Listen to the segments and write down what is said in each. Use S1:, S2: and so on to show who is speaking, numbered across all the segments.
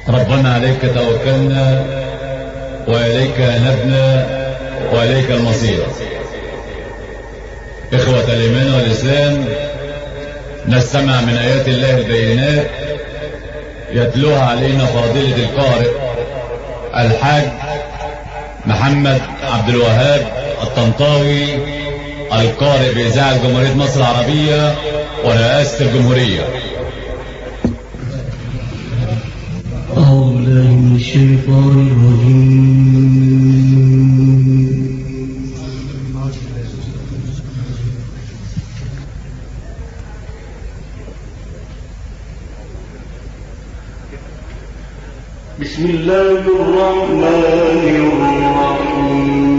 S1: ربنا عليك توكلنا وإليك نبنى وإليك المصير. إخوة الإيمان والإسلام، نستمع من آيات الله البينات يتلوها علينا فاضلة القارئ الحاج محمد عبد الوهاب الطنطاوي، القارئ بإذاعة جمهورية مصر العربية ورئاسة الجمهورية.
S2: أعوذ بالله من الشيطان الرجيم. بسم الله الرحمن الرحيم.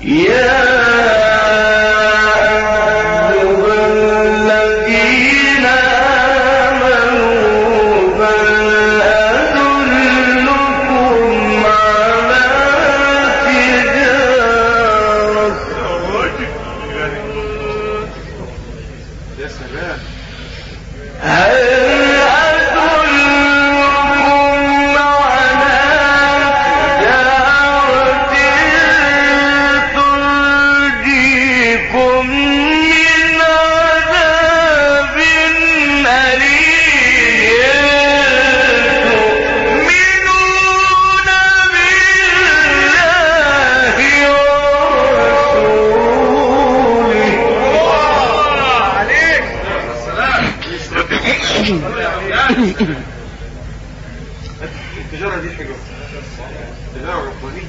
S3: التجارة دي حلوة، التجارة الربانية.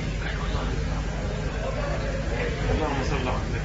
S3: اللهم صل على النبي.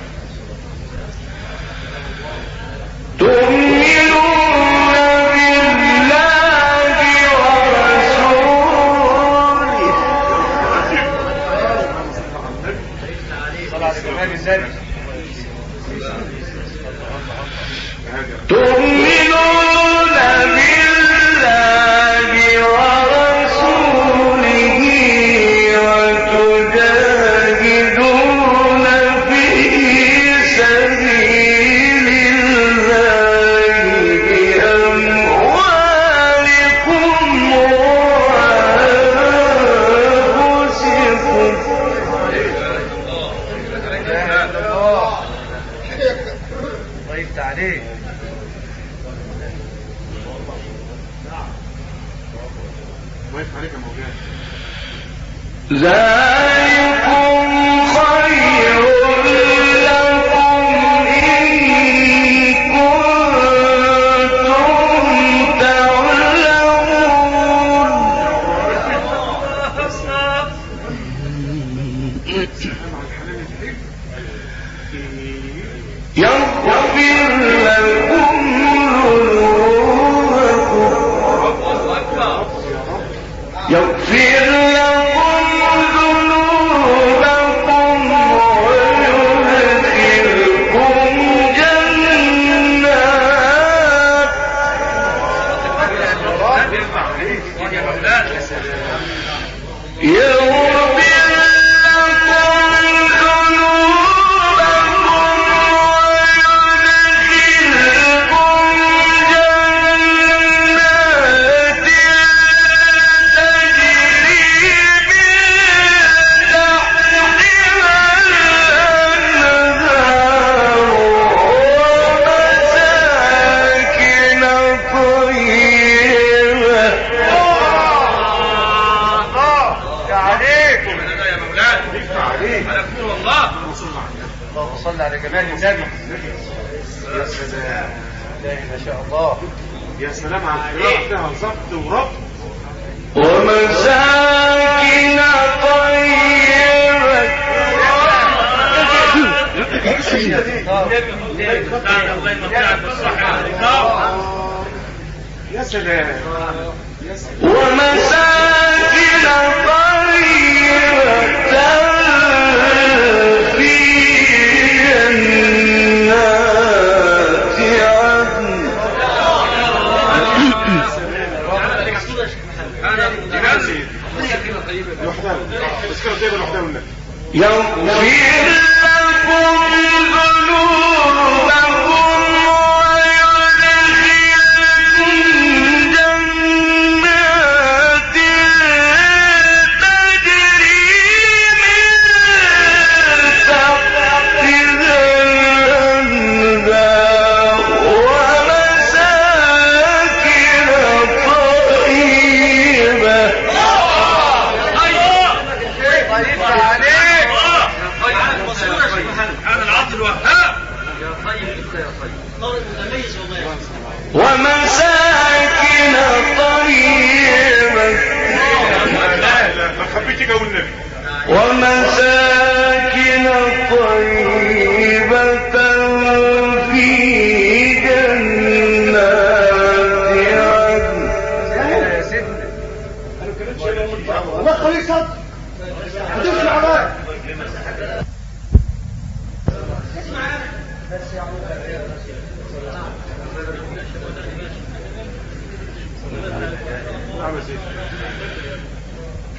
S3: يا سلام على القراءة، فيها ضبط وربط.
S2: ومساكن طيبة.
S3: يا سلام.
S2: ومساكن طيبة في جنات عدن. يغفر لكم ذنوبكم ويدخلكم جنات تجري من تحتها الأنهار ومساكن طيبة. ومساكن طيبة. ومساكن طيبة في جنات عدن.
S4: الله يخليك صدق.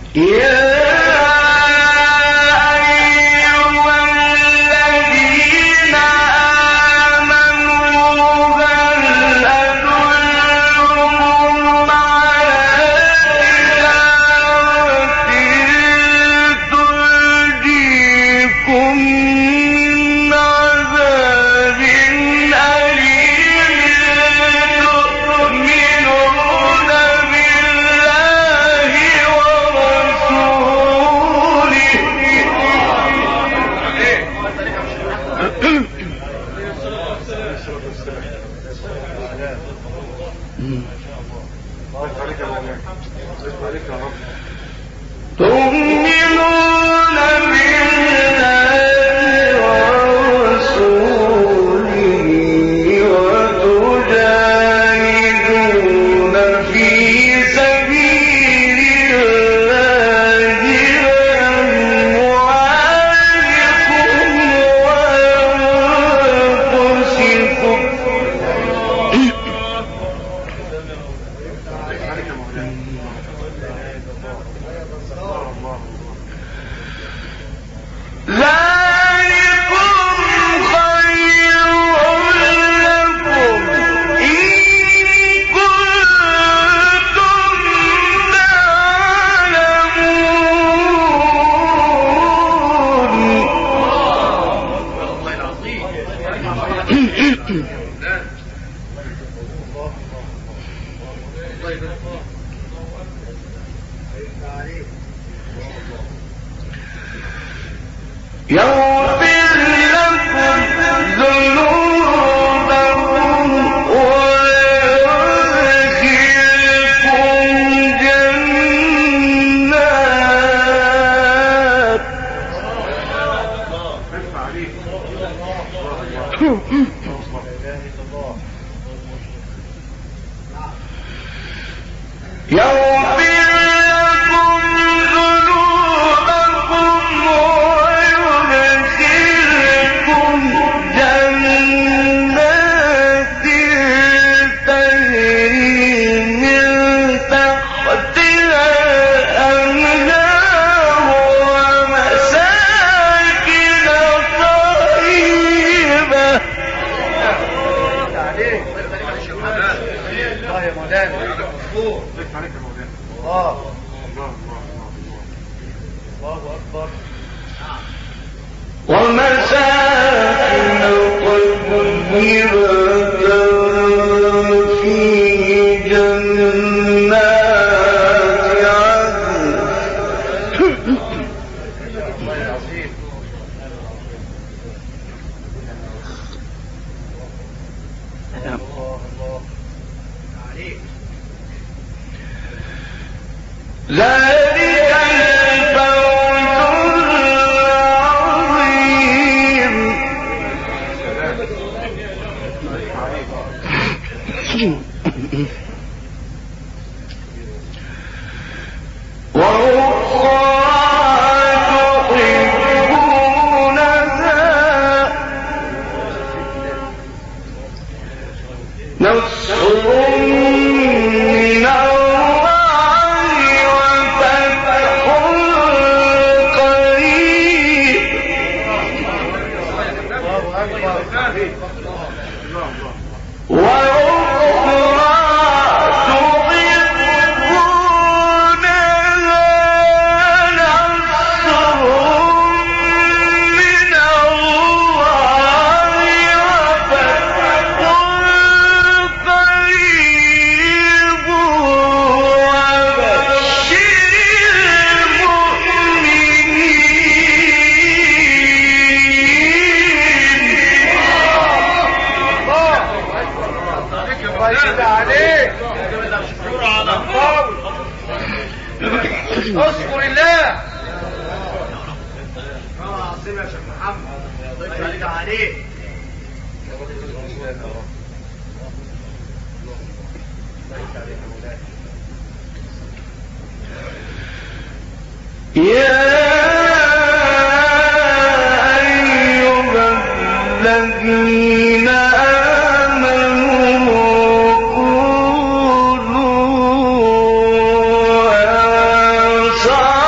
S2: صار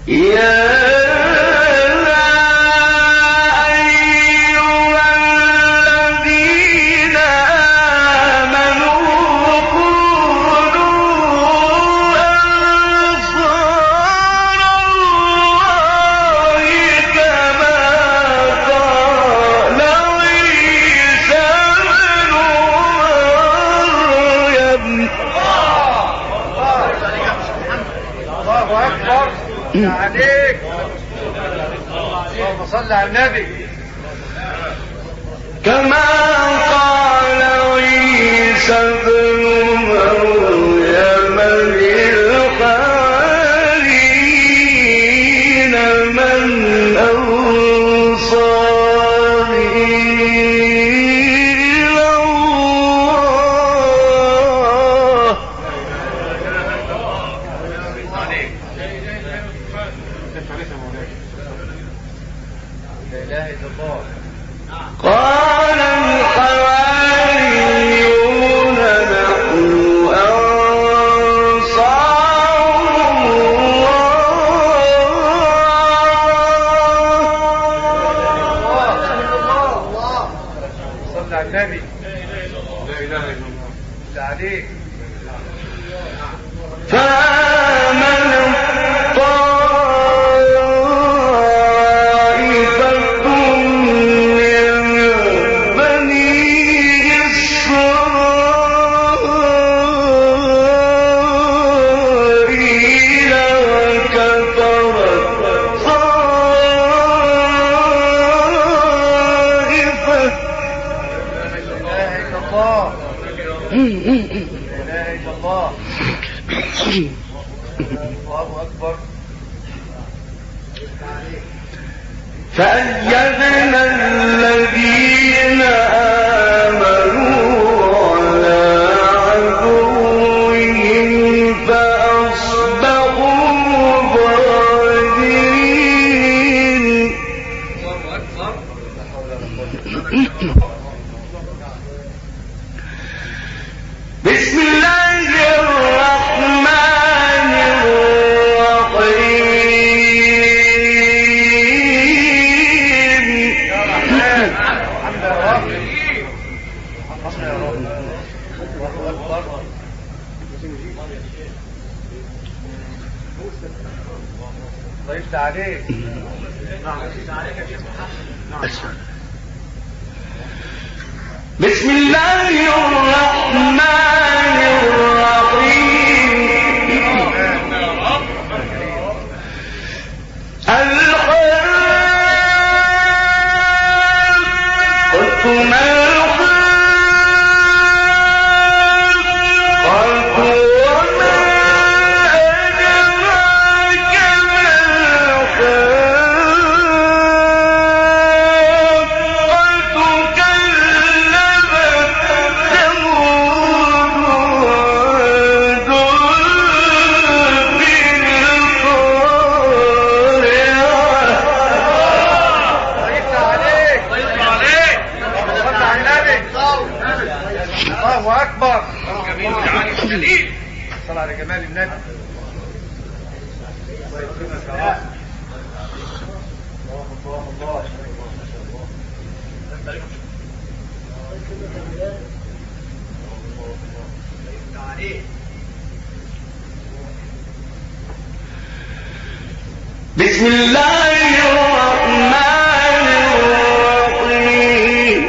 S4: عليك اللهم صل على النبي.
S2: كما قال عيسى ابن مريم للحواريين من أنصاري إلى الله قال الحواريون نحن أنصار
S4: الله. صل على النبي. لا اله الا الله. لا عليك.
S2: فآمن فأيدنا الذين آمنوا على عدوهم فأصبحوا ظاهرين. بسم الله الرحمن
S4: ضيفت عليك.
S2: بسم الله الرحمن الرحيم.
S4: الله اكبر. صل على جمال النبي.
S2: بسم الله الرحمن الرحيم.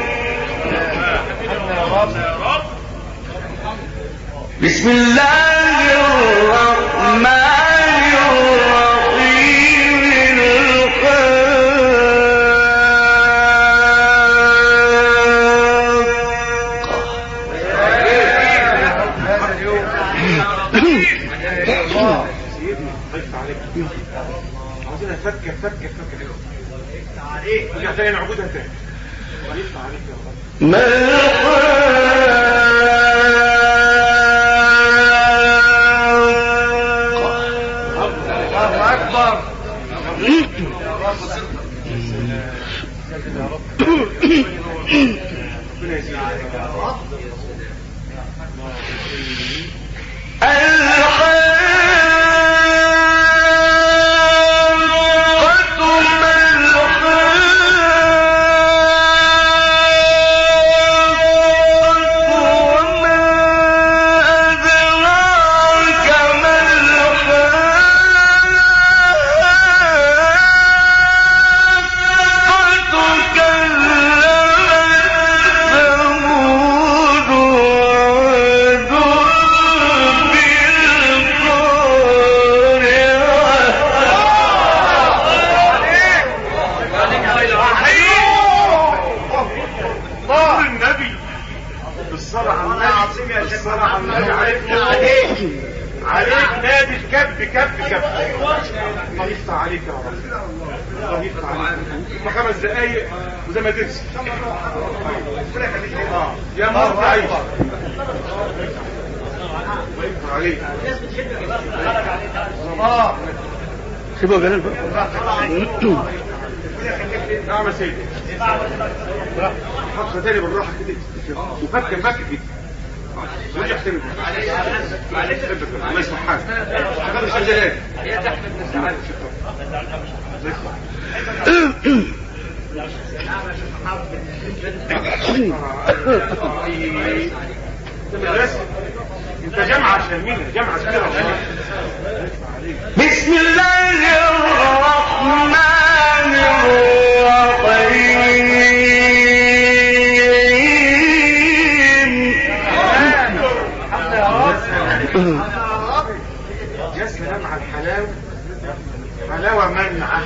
S2: بسم الله الرحمن الرحيم.
S3: عاوزين افكر عليك ورجع تاني نعبدها تاني. يفتح عليك يا رب.
S2: ما
S4: الله اكبر.
S3: تفكر. الله يفتح عليك يا رب، الله يفتح عليك. ثم 5 دقايق وزي ما تنسى. يا مرضى عيش. الله يفتح عليك.
S5: سيبوا جلال بقى.
S3: نعم يا سيدي. حط تاني بالراحه كده وفك كده ورجع تاني. معلش الله يسمح حالك. هذا الجلال يا احمد مستعان. انت جامعه شامله، جامعه كبيره.
S2: بسم الله الرحمن الرحيم.
S3: يا سلام على الحلاوه، حلاوه منعه.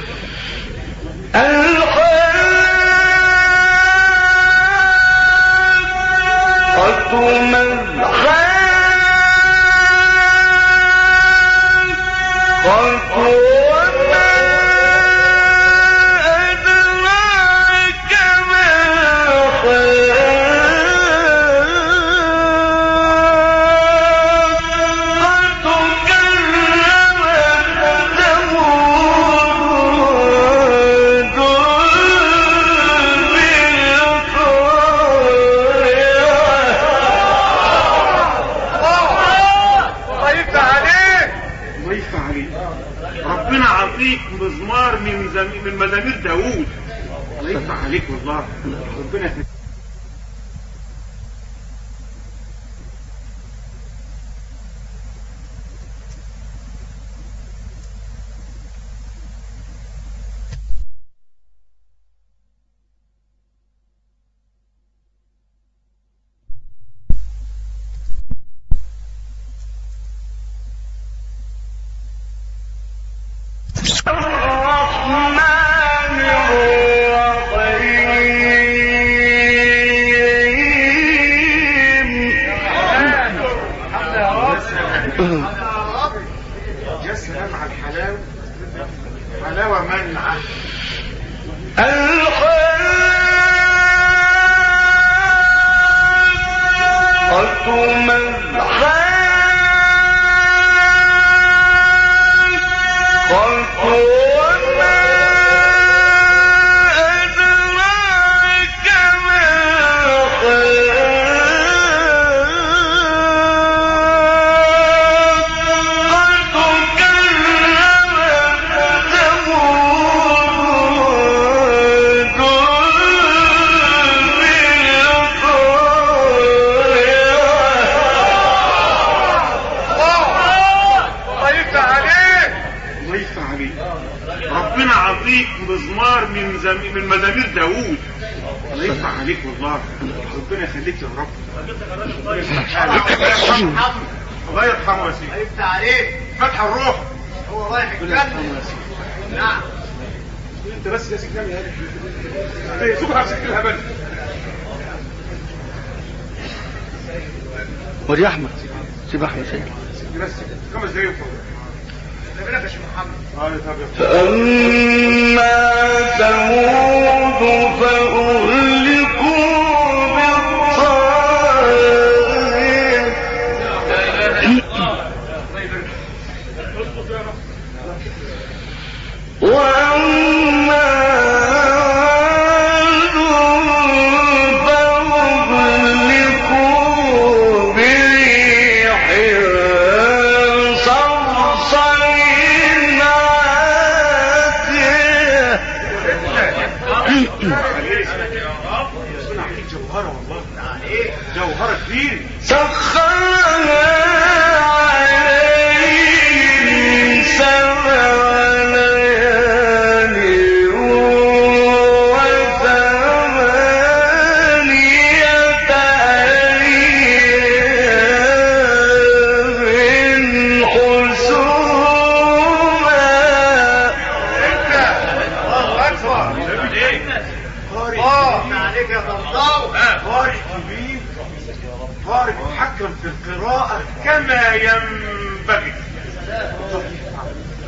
S3: ربنا عطيك مزمار من مزامير داوود. الله يفتح عليك والله. ربنا يفتح. يا سلام على الحلاوه، حلاوه منعه. ربنا عطيك مزمار من مزامير داوود. الله يفتح عليك والله. ربنا يخليك يا رب. الله يرحمه يا سيدي.
S4: يفتح عليك.
S3: فتح الروح.
S4: هو رايح الجنة. نعم.
S3: انت بس يا سيدي يا هادي. سوق نفسك في الهبل.
S5: ودي احمد. سيب احمد سيد.
S3: بس 5 دقايق وفوق.
S2: فأما ثمود فأهلكوا بالطاغية وأما عاد فأهلكوا بريح صرصر.
S3: جوهرة والله. جوهرة كبير.
S2: سخرها عليهم 7 ليال و8 أيام حسوما.
S4: عليك يا طنطاوي.
S3: قارئ كبير، قارئ محكم في القراءة كما ينبغي.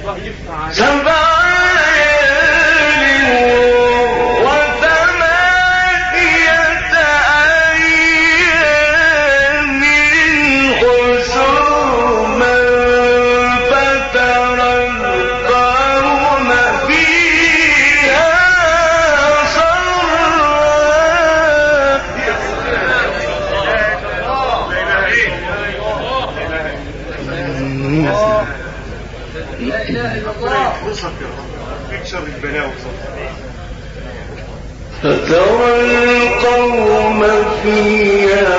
S2: فترى القوم فيها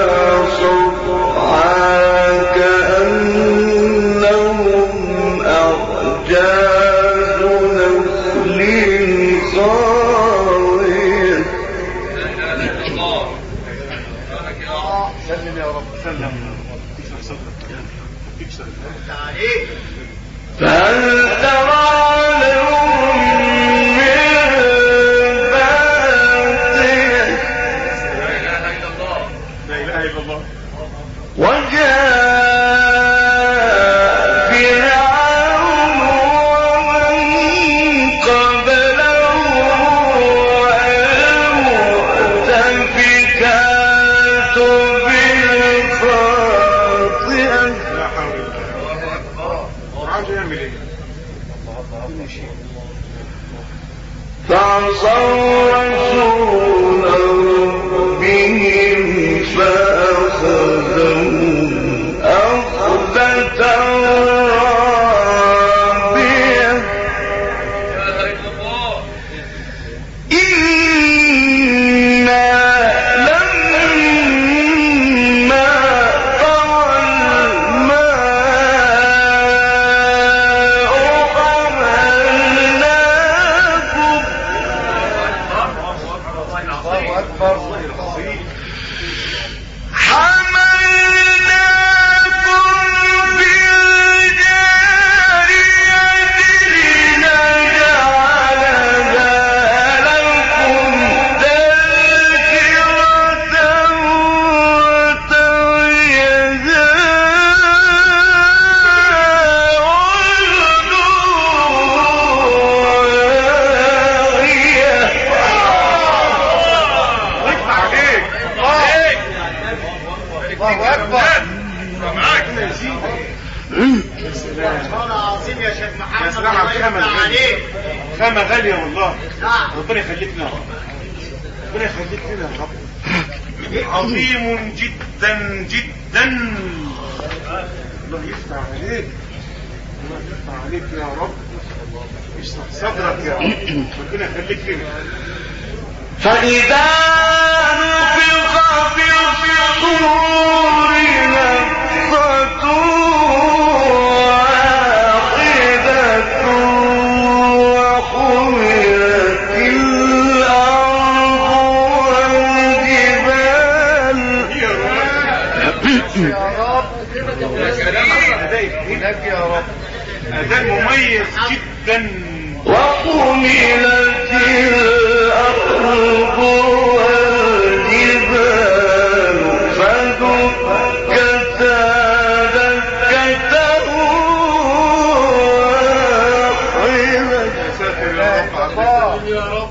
S2: صرعى كأنهم أعجاز نخل خاوية.
S3: سلم يا رب سلم.
S2: فهل ترى لهم من باقية.
S3: لا اله الا الله.
S2: وجاء فرعون ومن قبله والمؤتفكات بالخاطئة.
S3: لا حول ولا قوة. عاوز يعمل ايه؟
S2: فعصوا رسول ربهم فأخذهم أخذة رابية. إنا لما طغى الماء حملناكم.
S3: الله اكبر.
S2: حملناكم بالجارية لنجعلها لكم تذكرة وتعيها
S3: الله اكبر.
S4: معاك
S3: عظيم يا شيخ محمد. الله يفتح عليك. خامة غالية والله. ربنا يخليك لنا. ربنا يخليك لنا يا رب. عظيم جدا جدا. الله يفتح عليك. الله يفتح عليك يا رب. اشرح صدرك يا رب. ربنا يخليك لنا.
S2: فإذا نفخ في الصور نفخة واحدة وحملت الأرض والجبال.
S3: يا رب. هناك يا رب. أداء مميز جدا.
S2: وحملت الأرض والجبال فدكتا دكة واحدة.
S3: يا ساتر يا رب. يا رب.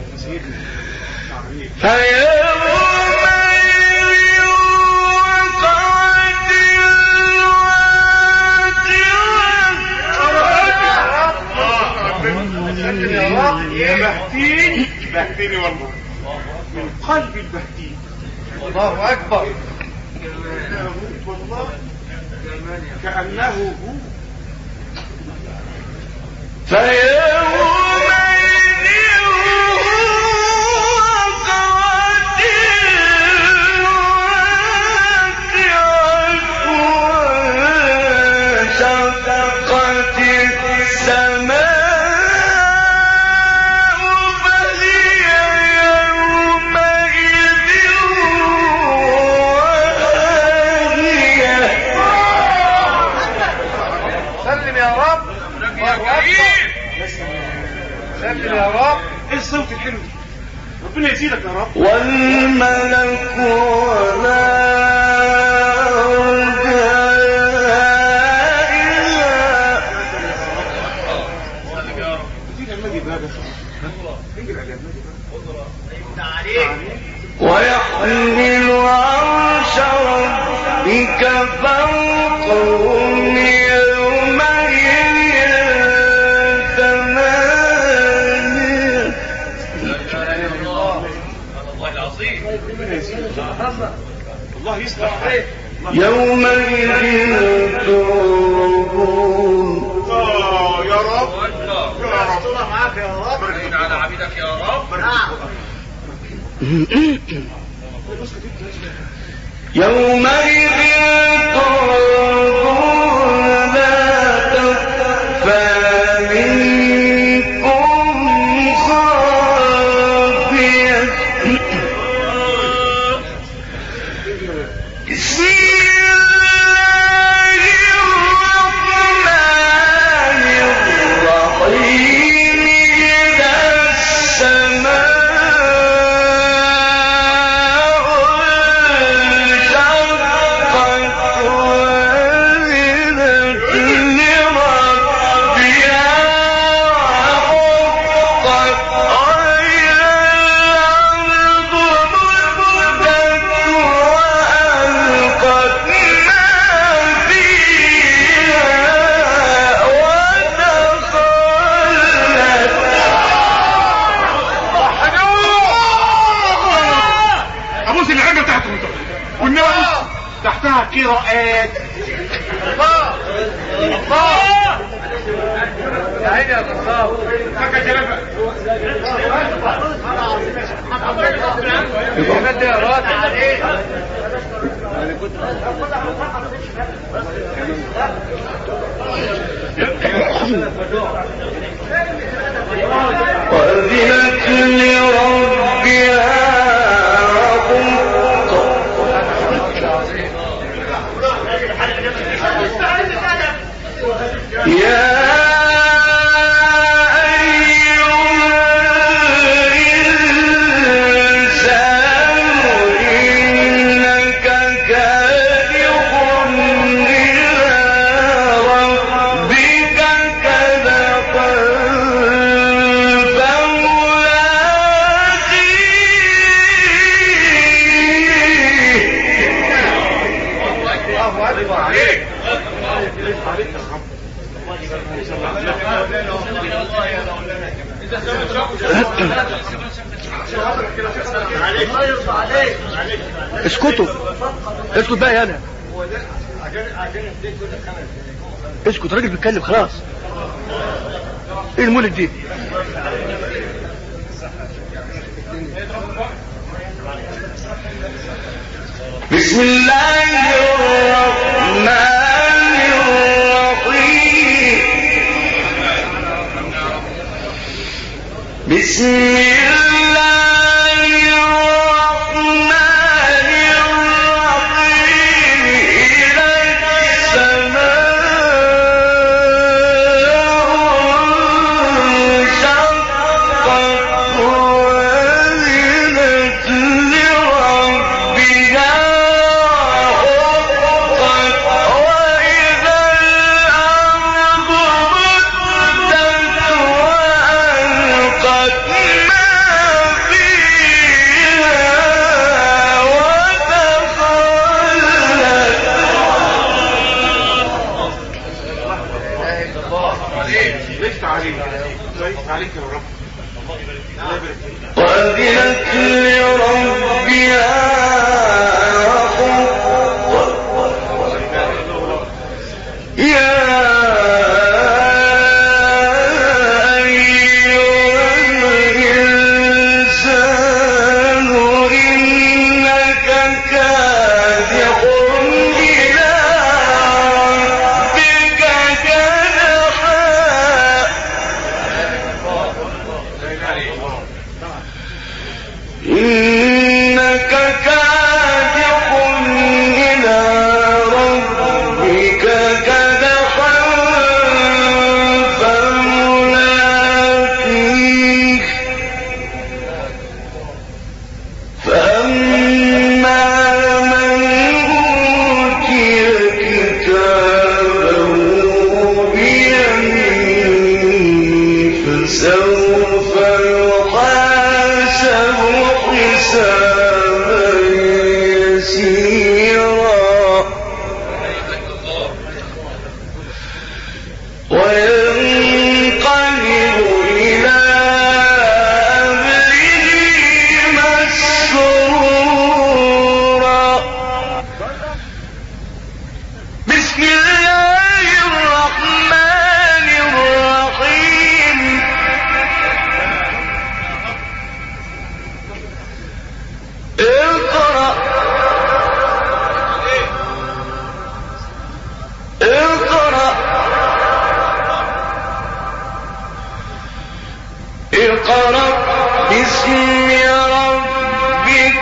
S3: بهتيني والله من قلب البهتين.
S4: الله اكبر.
S3: والله كأنه هو.
S4: سلم يا رب.
S3: ايه الصوت الحلو ده؟ ربنا يزيدك يا رب.
S2: والملك وما ويحمل عرش ربك فوقهم يومئذ ثمانية.
S3: الله يصلح
S2: يومئذ تعرضون.
S3: يا رب يا رب
S4: معاك يا رب.
S3: بركة على عبيدك يا رب.
S2: يومئذ تعرضون لا تخفى منكم خافية. بسم الله الرحمن الرحيم. إذا السماء
S3: تحتها قراءات. الله الله
S4: يا عيني يا قصاب.
S3: فكت جلبة
S4: يمد يا راجل عليك.
S2: وأذنت لربها يا اسكتوا اسكت بقى يا انا اسكت. راجل بيتكلم خلاص. ايه المولد دي؟ بسم الله الرحمن الرحيم. بسم الله وأذنت لربها يا أيها الإنسان إنك كادح إلى ربك كدحا. إنك كادح
S6: اقرأ باسم ربك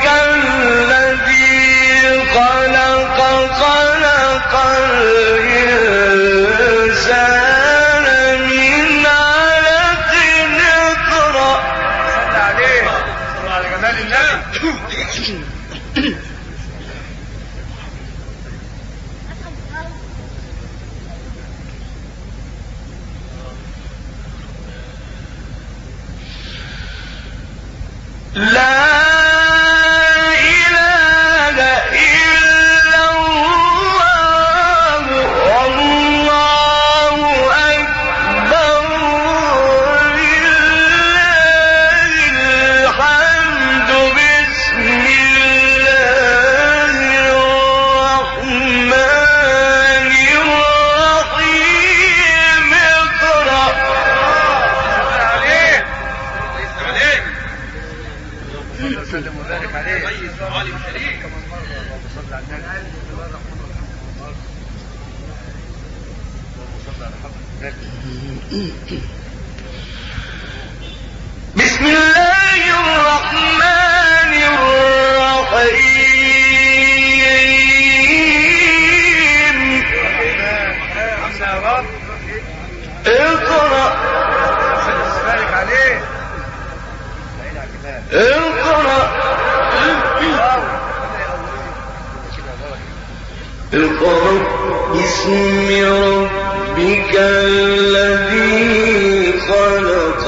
S6: الذي خلق خلق الإنسان من علق اقرأ.
S4: صلى عليه على جمال النبي.
S6: لا إله إلا الله والله أكبر ولله الحمد بسم الله الرحمن الرحيم اقرأ.
S4: وسلم وبارك عليه. عالم شريك كما مر اللهم صل على النبي.
S6: بسم الله الرحمن الرحيم اقرأ.
S4: بارك عليه.
S6: اقرأ اقرأ باسم ربك الذي خلق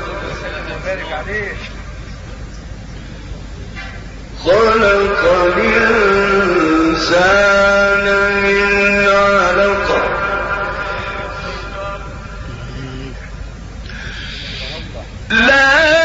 S6: خلق الإنسان من علق لا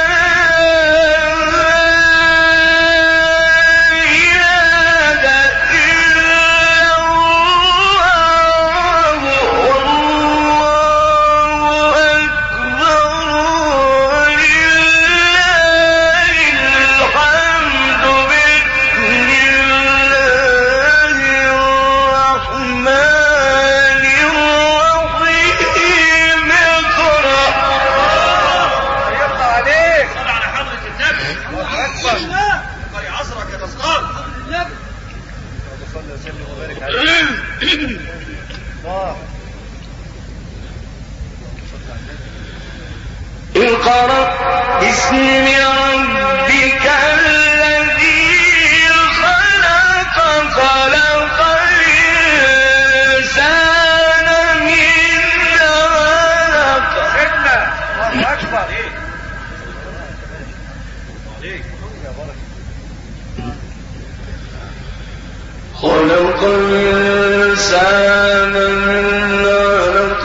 S6: اقرأ باسم ربك الذي خلق خلق الإنسان من علق.
S4: الله أكبر.
S6: خلق الإنسان من علق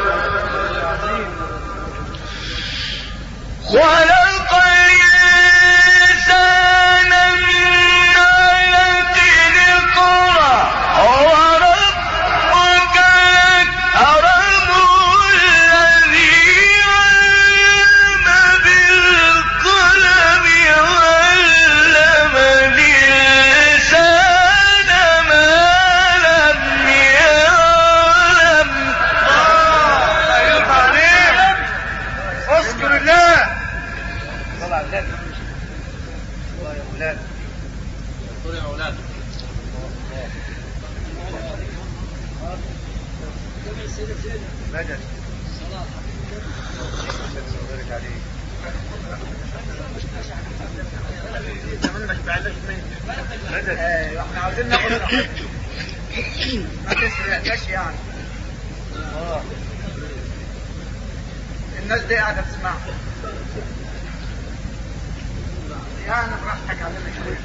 S6: خلق الإنسان من علق اقرأ وربك الأكرم الذي علم بالقلم علم الإنسان ما لم يعلم.
S4: اذكر الله. صلى على النبي. الله يا اولاد. يا اولاد. مدد. بارك عليه. مدد. احنا عاوزين ناخد ما تسرقناش يعني. الناس دي قاعده تسمع يعني براحتك علينا شويه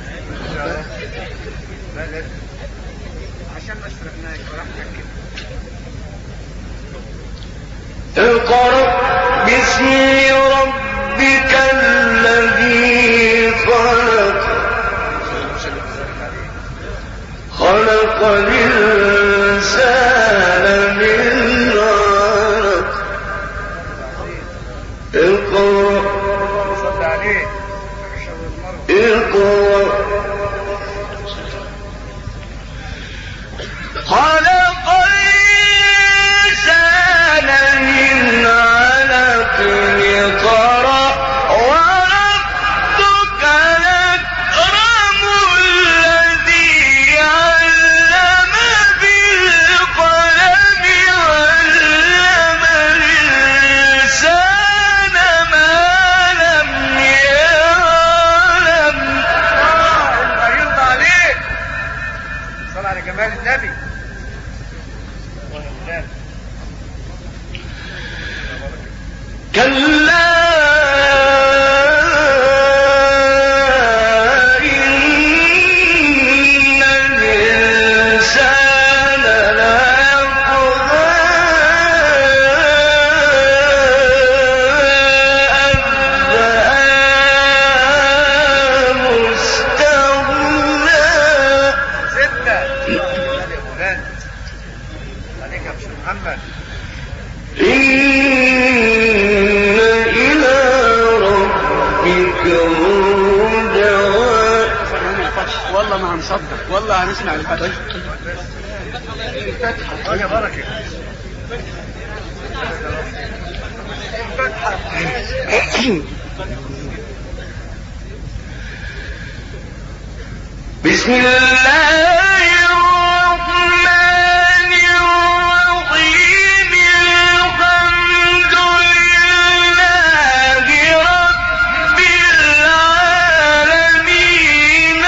S4: عشان ما تسرقناش براحتك كده.
S6: اقرأ باسم ربك الذي خلق خلق الإنسان من علق اقرأ
S4: صل عليه.
S6: اقرأ خلق الإنسان من علق اقرأ كلا
S5: والله هنسمع الفتحة. يا بركة.
S6: بسم الله الرحمن الرحيم الحمد لله رب العالمين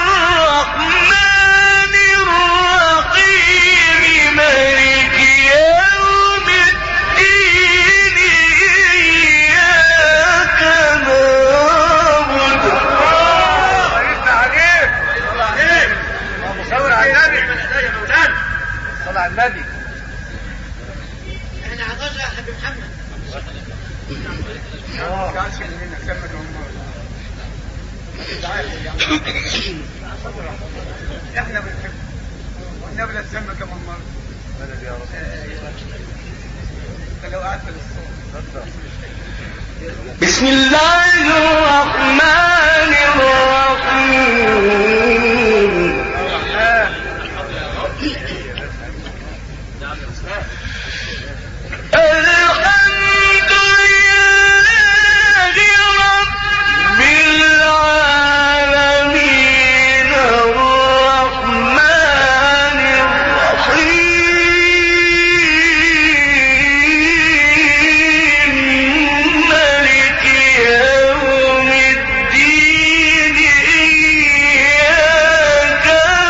S6: الرحمن الرحيم مالك يوم الدين إياك نعبد
S5: صلى على النبي.
S4: احنا عطشنا يا حبيب محمد.
S5: كانش منك سمك احنا بنحب والنبي لا تسمك من مرة. مدد يا رب. لو قعدت للصوت.
S6: بسم الله الرحمن الرحيم الحمد لله رب العالمين الرحمن الرحيم مالك يوم الدين إياك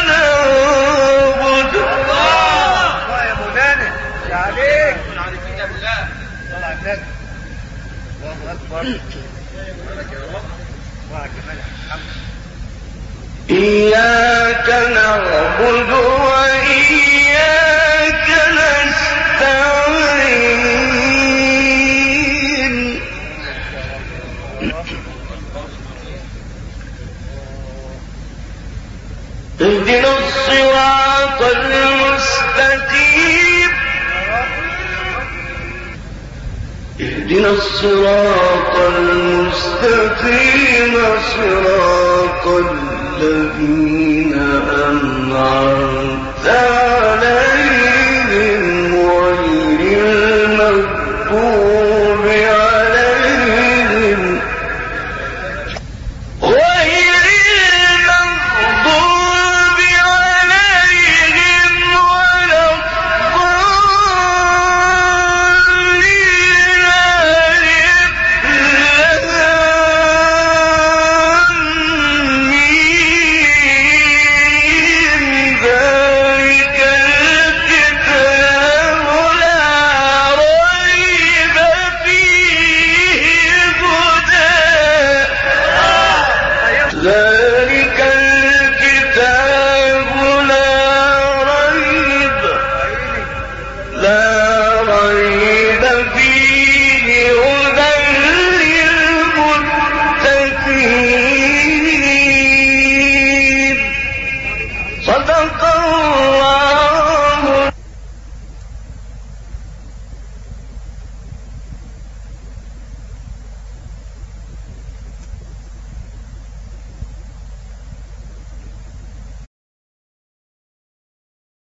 S6: نعبد.
S5: الله يا مولانا يا عليك. صلى على النبي. الله أكبر.
S6: إياك نعبد وإياك نستعين اهدنا الصراط المستقيم اهدنا الصراط المستقيم صراط الذين أنعمت عليهم